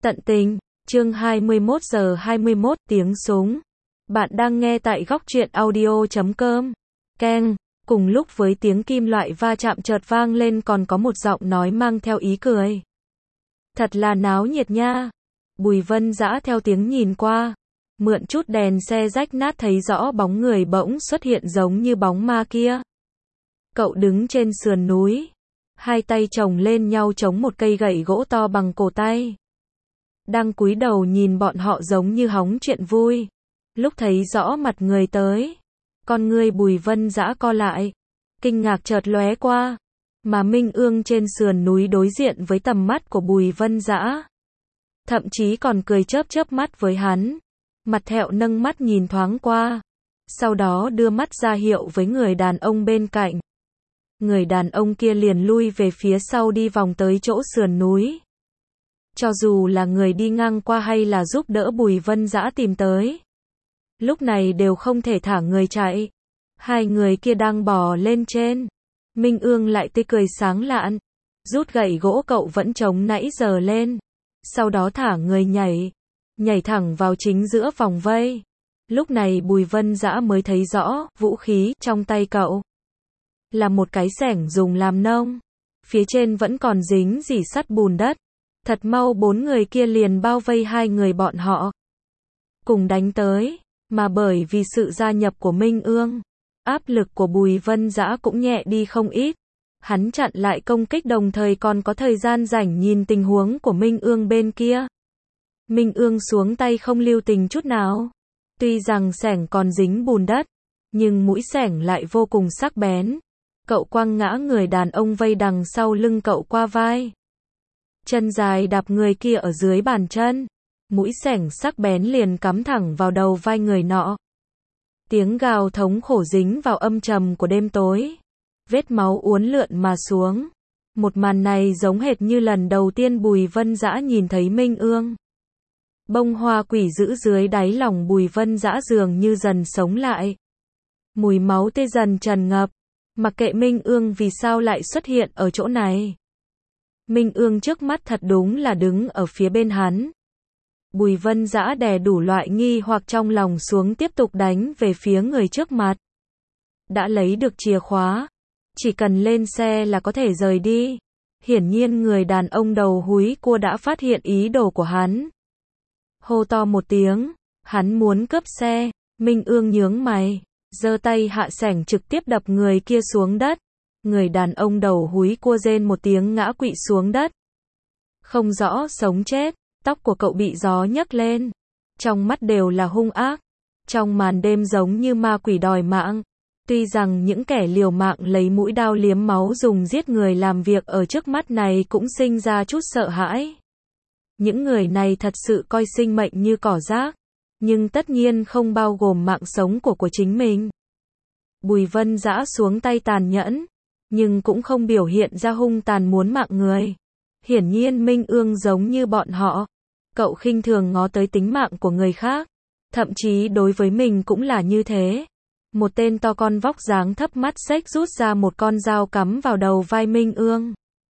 Tận tình, chương 21 giờ 21 tiếng súng. Bạn đang nghe tại góc truyện audio.com. Keng, cùng lúc với tiếng kim loại va chạm chợt vang lên còn có một giọng nói mang theo ý cười. Thật là náo nhiệt nha. Bùi Vân Dã theo tiếng nhìn qua, mượn chút đèn xe rách nát thấy rõ bóng người bỗng xuất hiện giống như bóng ma kia. Cậu đứng trên sườn núi, hai tay chồng lên nhau chống một cây gậy gỗ to bằng cổ tay. Đang cúi đầu nhìn bọn họ giống như hóng chuyện vui. Lúc thấy rõ mặt người tới, con ngươi Bùi Vân Dã co lại, kinh ngạc chợt lóe qua, mà Minh Ương trên sườn núi đối diện với tầm mắt của Bùi Vân Dã, thậm chí còn cười chớp chớp mắt với hắn. Mặt Thẹo nâng mắt nhìn thoáng qua, sau đó đưa mắt ra hiệu với người đàn ông bên cạnh. Người đàn ông kia liền lui về phía sau đi vòng tới chỗ sườn núi. Cho dù là người đi ngang qua hay là giúp đỡ Bùi Vân Dã tìm tới, lúc này đều không thể thả người chạy. Hai người kia đang bò lên trên. Minh Ương lại tươi cười sáng lạn, rút gậy gỗ cậu vẫn chống nãy giờ lên, sau đó thả người nhảy thẳng vào chính giữa vòng vây. Lúc này Bùi Vân Dã mới thấy rõ, vũ khí trong tay cậu là một cái xẻng dùng làm nông, phía trên vẫn còn dính rỉ sắt bùn đất. Thật mau bốn người kia liền bao vây hai người bọn họ, cùng đánh tới, mà bởi vì sự gia nhập của Minh Ương, áp lực của Bùi Vân Dã cũng nhẹ đi không ít. Hắn chặn lại công kích đồng thời còn có thời gian rảnh nhìn tình huống của Minh Ương bên kia. Minh Ương xuống tay không lưu tình chút nào. Tuy rằng xẻng còn dính bùn đất, nhưng mũi xẻng lại vô cùng sắc bén. Cậu quăng ngã người đàn ông vây đằng sau lưng cậu qua vai. Chân dài đạp người kia ở dưới bàn chân. Mũi xẻng sắc bén liền cắm thẳng vào đầu vai người nọ. Tiếng gào thống khổ dính vào âm trầm của đêm tối. Vết máu uốn lượn mà xuống. Một màn này giống hệt như lần đầu tiên Bùi Vân Dã nhìn thấy Minh Ương. Bông hoa quỷ dữ dưới đáy lòng Bùi Vân Dã dường như dần sống lại. Mùi máu tươi dần tràn ngập. Mặc kệ Minh Ương vì sao lại xuất hiện ở chỗ này. Minh Ương trước mắt thật đúng là đứng ở phía bên hắn. Bùi Vân Dã đè đủ loại nghi hoặc trong lòng xuống tiếp tục đánh về phía người trước mặt. Đã lấy được chìa khóa, chỉ cần lên xe là có thể rời đi. Hiển nhiên người đàn ông đầu húi cua đã phát hiện ý đồ của hắn. Hô to một tiếng, hắn muốn cướp xe. Minh Ương nhướng mày, giơ tay hạ xẻng trực tiếp đập người kia xuống đất. Người đàn ông đầu húi cua rên một tiếng ngã quỵ xuống đất. Không rõ sống chết, tóc của cậu bị gió nhấc lên. Trong mắt đều là hung ác. Trong màn đêm giống như ma quỷ đòi mạng. Tuy rằng những kẻ liều mạng lấy mũi đao liếm máu dùng giết người làm việc ở trước mắt này cũng sinh ra chút sợ hãi. Những người này thật sự coi sinh mệnh như cỏ rác. Nhưng tất nhiên không bao gồm mạng sống của chính mình. Bùi Vân Dã xuống tay tàn nhẫn, nhưng cũng không biểu hiện ra hung tàn muốn mạng người. Hiển nhiên Minh Ương giống như bọn họ. Cậu khinh thường ngó tới tính mạng của người khác. Thậm chí đối với mình cũng là như thế. Một tên to con vóc dáng thấp mắt xếch rút ra một con dao cắm vào đầu vai Minh Ương.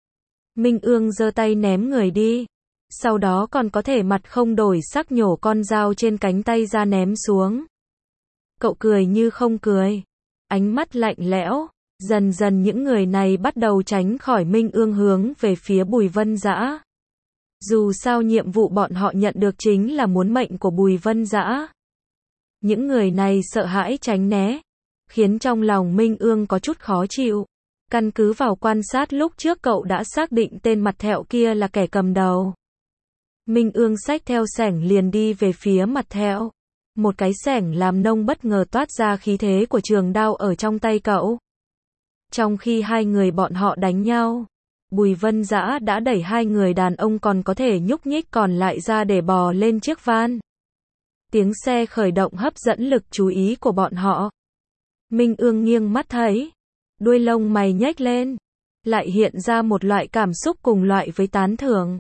Minh Ương giơ tay ném người đi. Sau đó còn có thể mặt không đổi sắc nhổ con dao trên cánh tay ra ném xuống. Cậu cười như không cười. Ánh mắt lạnh lẽo. Dần dần những người này bắt đầu tránh khỏi Minh Ương hướng về phía Bùi Vân Dã. Dù sao nhiệm vụ bọn họ nhận được chính là muốn mệnh của Bùi Vân Dã. Những người này sợ hãi tránh né, khiến trong lòng Minh Ương có chút khó chịu. Căn cứ vào quan sát lúc trước cậu đã xác định tên Mặt Thẹo kia là kẻ cầm đầu. Minh Ương xách theo xẻng liền đi về phía Mặt Thẹo. Một cái xẻng làm nông bất ngờ toát ra khí thế của trường đao ở trong tay cậu. Trong khi hai người bọn họ đánh nhau, Bùi Vân Dã đã đẩy hai người đàn ông còn có thể nhúc nhích còn lại ra để bò lên chiếc van. Tiếng xe khởi động hấp dẫn lực chú ý của bọn họ. Minh Ương nghiêng mắt thấy, đuôi lông mày nhếch lên, lại hiện ra một loại cảm xúc cùng loại với tán thưởng.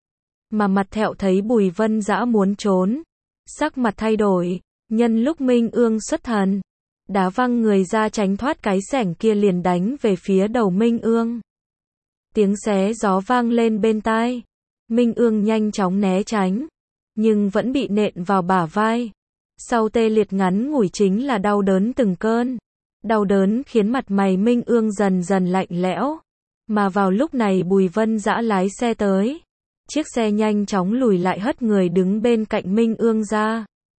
Mà Mặt Thẹo thấy Bùi Vân Dã muốn trốn, sắc mặt thay đổi, nhân lúc Minh Ương xuất thần, đá văng người ra tránh thoát cái xẻng kia liền đánh về phía đầu Minh Ương. Tiếng xé gió vang lên bên tai. Minh Ương nhanh chóng né tránh, nhưng vẫn bị nện vào bả vai. Sau tê liệt ngắn ngủi chính là đau đớn từng cơn. Đau đớn khiến mặt mày Minh Ương dần dần lạnh lẽo. Mà vào lúc này Bùi Vân Dã lái xe tới. Chiếc xe nhanh chóng lùi lại hất người đứng bên cạnh Minh Ương ra.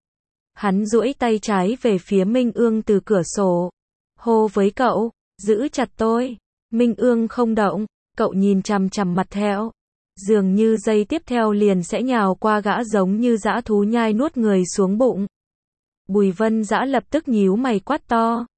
Hắn duỗi tay trái về phía Minh Ương từ cửa sổ. Hô với cậu, giữ chặt tôi. Minh Ương không động, cậu nhìn chằm chằm mặt theo. Dường như giây tiếp theo liền sẽ nhào qua gã giống như dã thú nhai nuốt người xuống bụng. Bùi Vân Dã lập tức nhíu mày quát to.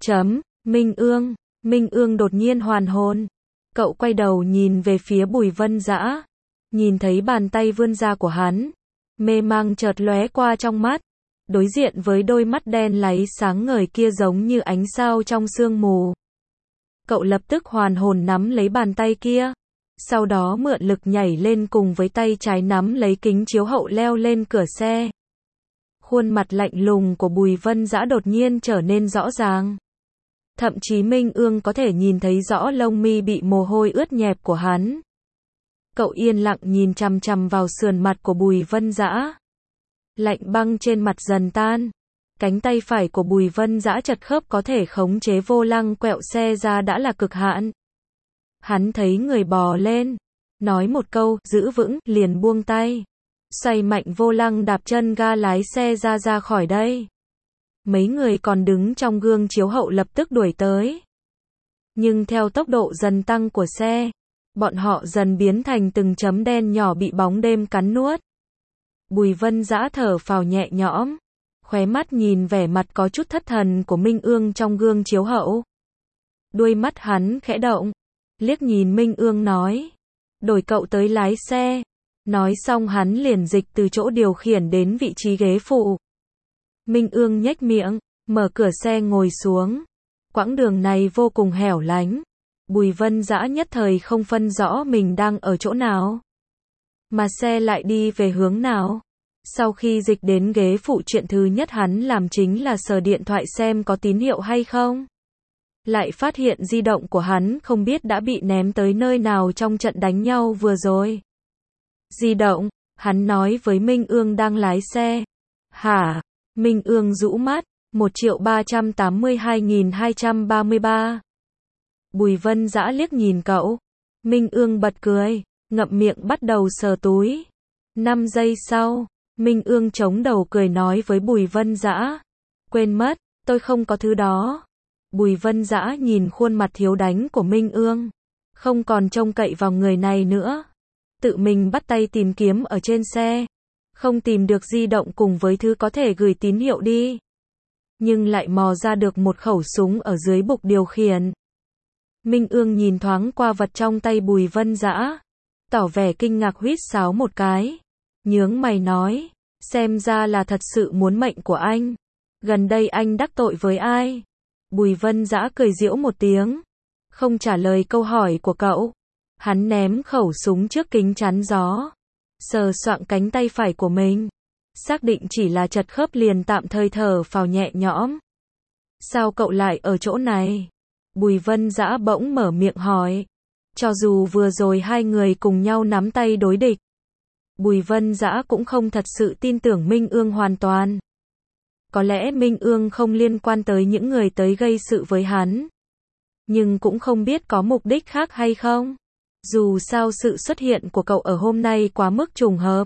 Minh Ương. Minh Ương đột nhiên hoàn hồn. Cậu quay đầu nhìn về phía Bùi Vân Dã. Nhìn thấy bàn tay vươn ra của hắn. Mê mang chợt lóe qua trong mắt. Đối diện với đôi mắt đen láy sáng ngời kia giống như ánh sao trong sương mù. Cậu lập tức hoàn hồn nắm lấy bàn tay kia. Sau đó mượn lực nhảy lên cùng với tay trái nắm lấy kính chiếu hậu leo lên cửa xe. Khuôn mặt lạnh lùng của Bùi Vân Dã đột nhiên trở nên rõ ràng. Thậm chí Minh Ương có thể nhìn thấy rõ lông mi bị mồ hôi ướt nhẹp của hắn. Cậu yên lặng nhìn chằm chằm vào sườn mặt của Bùi Vân Dã. Lạnh băng trên mặt dần tan. Cánh tay phải của Bùi Vân Dã chật khớp có thể khống chế vô lăng quẹo xe ra đã là cực hạn. Hắn thấy người bò lên. Nói một câu, giữ vững, liền buông tay. Xoay mạnh vô lăng đạp chân ga lái xe ra khỏi đây. Mấy người còn đứng trong gương chiếu hậu lập tức đuổi tới. Nhưng theo tốc độ dần tăng của xe, bọn họ dần biến thành từng chấm đen nhỏ bị bóng đêm cắn nuốt. Bùi Vân Dã thở phào nhẹ nhõm, khóe mắt nhìn vẻ mặt có chút thất thần của Minh Ương trong gương chiếu hậu. Đuôi mắt hắn khẽ động, liếc nhìn Minh Ương nói, đổi cậu tới lái xe. Nói xong hắn liền dịch từ chỗ điều khiển đến vị trí ghế phụ. Minh Ương nhếch miệng, mở cửa xe ngồi xuống. Quãng đường này vô cùng hẻo lánh. Bùi Vân Dã nhất thời không phân rõ mình đang ở chỗ nào. Mà xe lại đi về hướng nào. Sau khi dịch đến ghế phụ chuyện thứ nhất hắn làm chính là sờ điện thoại xem có tín hiệu hay không. Lại phát hiện di động của hắn không biết đã bị ném tới nơi nào trong trận đánh nhau vừa rồi. Di động, hắn nói với Minh Ương đang lái xe. Hả? Minh Ương rũ mắt, 1.382.233. Bùi Vân Dã liếc nhìn cậu. Minh Ương bật cười, ngậm miệng bắt đầu sờ túi. 5 giây sau, Minh Ương chống đầu cười nói với Bùi Vân Dã. Quên mất, tôi không có thứ đó. Bùi Vân Dã nhìn khuôn mặt thiếu đánh của Minh Ương. Không còn trông cậy vào người này nữa. Tự mình bắt tay tìm kiếm ở trên xe. Không tìm được di động cùng với thứ có thể gửi tín hiệu đi. Nhưng lại mò ra được một khẩu súng ở dưới bục điều khiển. Minh Ương nhìn thoáng qua vật trong tay Bùi Vân Dã. Tỏ vẻ kinh ngạc huýt sáo một cái. Nhướng mày nói. Xem ra là thật sự muốn mệnh của anh. Gần đây anh đắc tội với ai? Bùi Vân Dã cười giễu một tiếng. Không trả lời câu hỏi của cậu. Hắn ném khẩu súng trước kính chắn gió. Sờ soạng cánh tay phải của mình. Xác định chỉ là chật khớp liền tạm thời thở phào nhẹ nhõm. Sao cậu lại ở chỗ này? Bùi Vân Dã bỗng mở miệng hỏi. Cho dù vừa rồi hai người cùng nhau nắm tay đối địch. Bùi Vân Dã cũng không thật sự tin tưởng Minh Ương hoàn toàn. Có lẽ Minh Ương không liên quan tới những người tới gây sự với hắn. Nhưng cũng không biết có mục đích khác hay không. Dù sao sự xuất hiện của cậu ở hôm nay quá mức trùng hợp.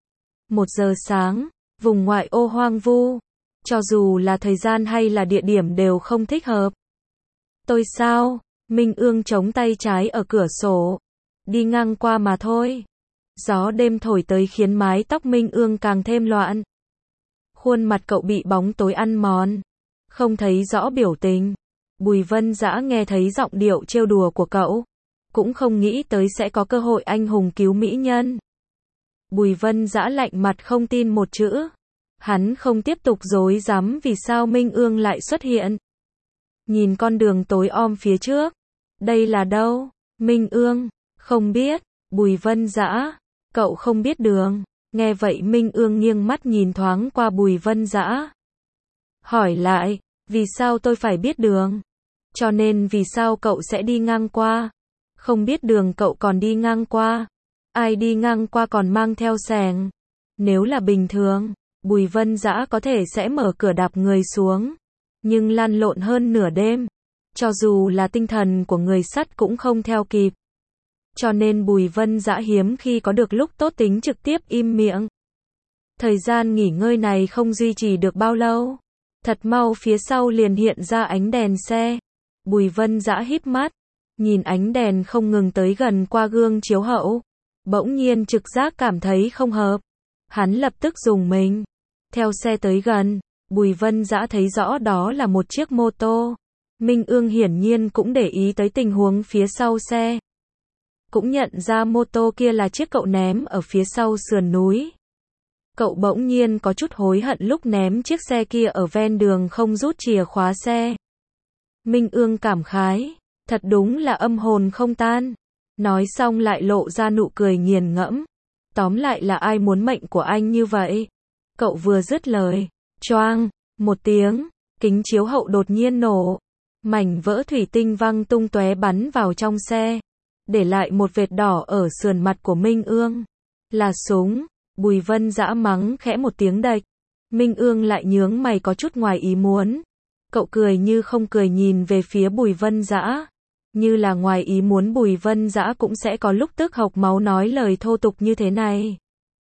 1 giờ sáng, vùng ngoại ô hoang vu. Cho dù là thời gian hay là địa điểm đều không thích hợp. Tôi sao? Minh Ương chống tay trái ở cửa sổ. Đi ngang qua mà thôi. Gió đêm thổi tới khiến mái tóc Minh Ương càng thêm loạn. Khuôn mặt cậu bị bóng tối ăn mòn. Không thấy rõ biểu tình. Bùi Vân Dã nghe thấy giọng điệu trêu đùa của cậu. Cũng không nghĩ tới sẽ có cơ hội anh hùng cứu mỹ nhân. Bùi Vân Dã lạnh mặt không tin một chữ. Hắn không tiếp tục dối dám vì sao Minh Ương lại xuất hiện. Nhìn con đường tối om phía trước. Đây là đâu? Minh Ương. Không biết. Bùi Vân Dã. Cậu không biết đường. Nghe vậy Minh Ương nghiêng mắt nhìn thoáng qua Bùi Vân Dã. Hỏi lại. Vì sao tôi phải biết đường? Cho nên vì sao cậu sẽ đi ngang qua? Không biết đường cậu còn đi ngang qua. ai đi ngang qua còn mang theo xẻng. Nếu là bình thường, Bùi Vân Dã có thể sẽ mở cửa đạp người xuống. Nhưng lăn lộn hơn nửa đêm, cho dù là tinh thần của người sắt cũng không theo kịp. Cho nên Bùi Vân Dã hiếm khi có được lúc tốt tính trực tiếp im miệng. Thời gian nghỉ ngơi này không duy trì được bao lâu. Thật mau phía sau liền hiện ra ánh đèn xe. Bùi Vân Dã híp mắt, nhìn ánh đèn không ngừng tới gần qua gương chiếu hậu. Bỗng nhiên trực giác cảm thấy không hợp. Hắn lập tức dùng mình. Theo xe tới gần, Bùi Vân Dã thấy rõ đó là một chiếc mô tô. Minh Ương hiển nhiên cũng để ý tới tình huống phía sau xe. Cũng nhận ra mô tô kia là chiếc cậu ném ở phía sau sườn núi. Cậu bỗng nhiên có chút hối hận lúc ném chiếc xe kia ở ven đường không rút chìa khóa xe. Minh Ương cảm khái, thật đúng là âm hồn không tan. Nói xong lại lộ ra nụ cười nghiền ngẫm. Tóm lại là ai muốn mệnh của anh như vậy? Cậu vừa dứt lời, choang, một tiếng, kính chiếu hậu đột nhiên nổ. Mảnh vỡ thủy tinh văng tung tóe bắn vào trong xe, để lại một vệt đỏ ở sườn mặt của Minh Ương. Là súng. Bùi Vân Dã mắng khẽ một tiếng đạch. Minh Ương lại nhướng mày có chút ngoài ý muốn. Cậu cười như không cười nhìn về phía Bùi Vân Dã. Như là ngoài ý muốn Bùi Vân Dã cũng sẽ có lúc tức hộc máu nói lời thô tục như thế này.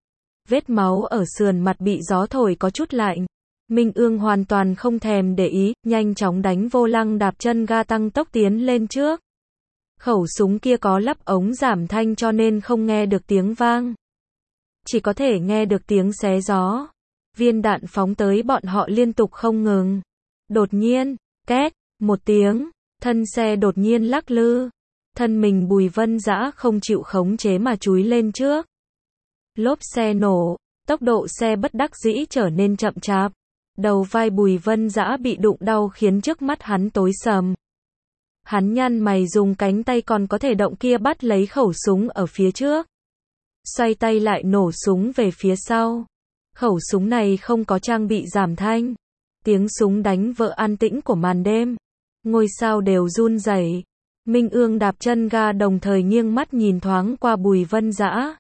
Vết máu ở sườn mặt bị gió thổi có chút lạnh. Minh Ương hoàn toàn không thèm để ý, nhanh chóng đánh vô lăng đạp chân ga tăng tốc tiến lên trước. Khẩu súng kia có lắp ống giảm thanh cho nên không nghe được tiếng vang. Chỉ có thể nghe được tiếng xé gió. Viên đạn phóng tới bọn họ liên tục không ngừng. Đột nhiên, két, một tiếng, thân xe đột nhiên lắc lư. Thân mình Bùi Vân Dã không chịu khống chế mà chúi lên trước. Lốp xe nổ, tốc độ xe bất đắc dĩ trở nên chậm chạp. Đầu vai Bùi Vân Dã bị đụng đau khiến trước mắt hắn tối sầm. Hắn nhăn mày dùng cánh tay còn có thể động kia bắt lấy khẩu súng ở phía trước. Xoay tay lại nổ súng về phía sau. Khẩu súng này không có trang bị giảm thanh. Tiếng súng đánh vỡ an tĩnh của màn đêm. Ngôi sao đều run rẩy. Minh Ương đạp chân ga đồng thời nghiêng mắt nhìn thoáng qua Bùi Vân Dã.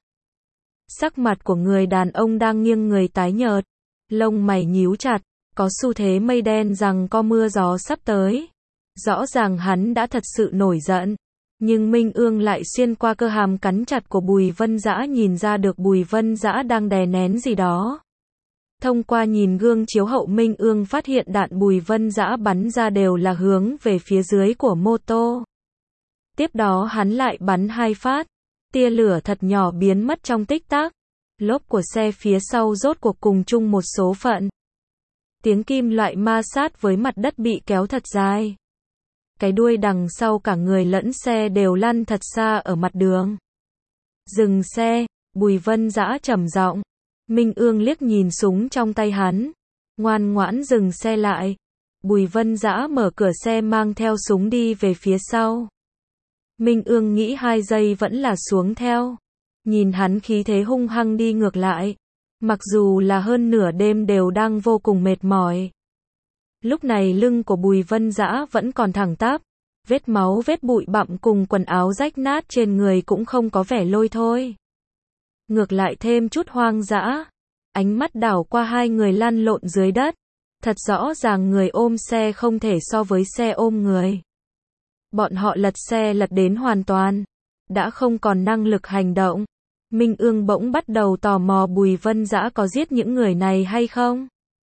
Sắc mặt của người đàn ông đang nghiêng người tái nhợt. Lông mày nhíu chặt. Có xu thế mây đen rằng có mưa gió sắp tới. Rõ ràng hắn đã thật sự nổi giận. Nhưng Minh Ương lại xuyên qua cơ hàm cắn chặt của Bùi Vân Dã nhìn ra được Bùi Vân Dã đang đè nén gì đó. Thông qua nhìn gương chiếu hậu Minh Ương phát hiện đạn Bùi Vân Dã bắn ra đều là hướng về phía dưới của mô tô. Tiếp đó hắn lại bắn 2 phát. Tia lửa thật nhỏ biến mất trong tích tắc. Lốp của xe phía sau rốt cuộc cùng chung một số phận. Tiếng kim loại ma sát với mặt đất bị kéo thật dài. Cái đuôi đằng sau cả người lẫn xe đều lăn thật xa ở mặt đường. Dừng xe, Bùi Vân Dã trầm giọng. Minh Ương liếc nhìn súng trong tay hắn. Ngoan ngoãn dừng xe lại. Bùi Vân Dã mở cửa xe mang theo súng đi về phía sau. Minh Ương nghĩ 2 giây vẫn là xuống theo. Nhìn hắn khí thế hung hăng đi ngược lại. Mặc dù là hơn nửa đêm đều đang vô cùng mệt mỏi. Lúc này lưng của Bùi Vân Dã vẫn còn thẳng tắp. Vết máu vết bụi bặm cùng quần áo rách nát trên người cũng không có vẻ lôi thôi. Ngược lại thêm chút hoang dã. Ánh mắt đảo qua 2 người lăn lộn dưới đất. Thật rõ ràng người ôm xe không thể so với xe ôm người. Bọn họ lật xe lật đến hoàn toàn. Đã không còn năng lực hành động. Minh Ương bỗng bắt đầu tò mò Bùi Vân Dã có giết những người này hay không.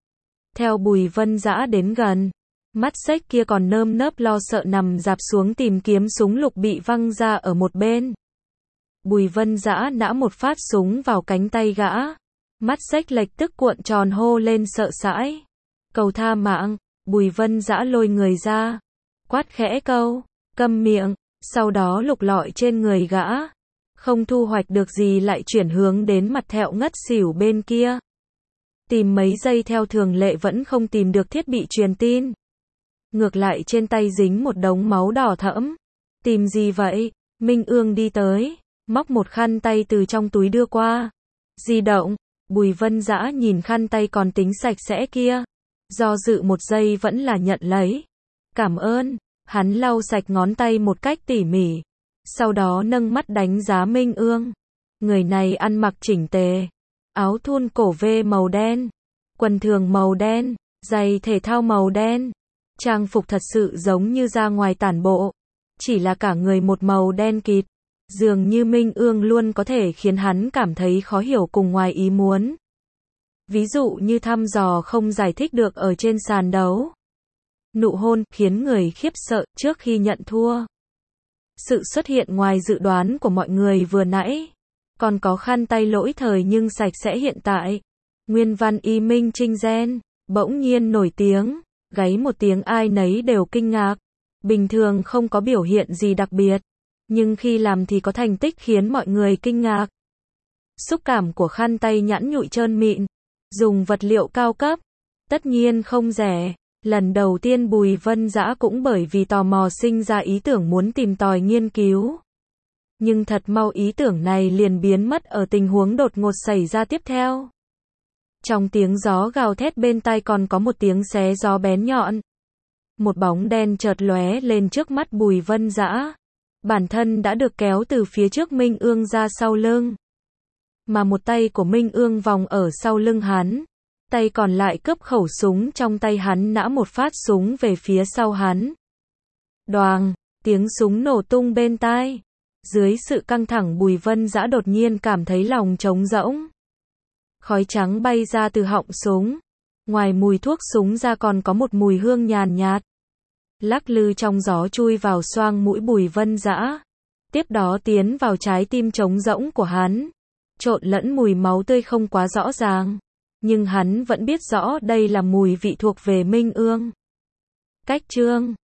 Theo Bùi Vân Dã đến gần, mắt xếch kia còn nơm nớp lo sợ nằm rạp xuống tìm kiếm súng lục bị văng ra ở một bên. Bùi Vân Dã nã một phát súng vào cánh tay gã. Mắt xếch lệch tức cuộn tròn hô lên sợ hãi. Cầu tha mạng. Bùi Vân Dã lôi người ra. Quát khẽ câu, câm miệng. Sau đó lục lọi trên người gã. Không thu hoạch được gì lại chuyển hướng đến mặt thẹo ngất xỉu bên kia. Tìm mấy giây theo thường lệ vẫn không tìm được thiết bị truyền tin. Ngược lại trên tay dính một đống máu đỏ thẫm. Tìm gì vậy? Minh Ương đi tới, móc một khăn tay từ trong túi đưa qua. Di động. Bùi Vân Dã nhìn khăn tay còn tính sạch sẽ kia. Do dự một giây vẫn là nhận lấy. Cảm ơn. Hắn lau sạch ngón tay một cách tỉ mỉ. Sau đó nâng mắt đánh giá Minh Ương. Người này ăn mặc chỉnh tề, áo thun cổ V màu đen, quần thường màu đen, giày thể thao màu đen. Trang phục thật sự giống như ra ngoài tản bộ, chỉ là cả người một màu đen kịt. Dường như Minh Ương luôn có thể khiến hắn cảm thấy khó hiểu cùng ngoài ý muốn. Ví dụ như thăm dò không giải thích được ở trên sàn đấu. Nụ hôn khiến người khiếp sợ trước khi nhận thua. Sự xuất hiện ngoài dự đoán của mọi người vừa nãy. Còn có khăn tay lỗi thời nhưng sạch sẽ hiện tại. Nguyên văn y minh trinh gen, bỗng nhiên nổi tiếng, gáy một tiếng ai nấy đều kinh ngạc. Bình thường không có biểu hiện gì đặc biệt, nhưng khi làm thì có thành tích khiến mọi người kinh ngạc. Xúc cảm của khăn tay nhẵn nhụi trơn mịn, dùng vật liệu cao cấp, tất nhiên không rẻ. Lần đầu tiên Bùi Vân Dã cũng bởi vì tò mò sinh ra ý tưởng muốn tìm tòi nghiên cứu. Nhưng thật mau ý tưởng này liền biến mất ở tình huống đột ngột xảy ra tiếp theo. Trong tiếng gió gào thét bên tai còn có một tiếng xé gió bén nhọn. Một bóng đen chợt lóe lên trước mắt Bùi Vân Dã. Bản thân đã được kéo từ phía trước Minh Ương ra sau lưng. Mà một tay của Minh Ương vòng ở sau lưng hắn. Tay còn lại cướp khẩu súng trong tay hắn nã một phát súng về phía sau hắn. Đoàng, tiếng súng nổ tung bên tai. Dưới sự căng thẳng Bùi Vân Dã đột nhiên cảm thấy lòng trống rỗng. Khói trắng bay ra từ họng súng. Ngoài mùi thuốc súng ra còn có một mùi hương nhàn nhạt. Lắc lư trong gió chui vào xoang mũi Bùi Vân Dã. Tiếp đó tiến vào trái tim trống rỗng của hắn. Trộn lẫn mùi máu tươi không quá rõ ràng. Nhưng hắn vẫn biết rõ đây là mùi vị thuộc về Minh Ương. Cách chương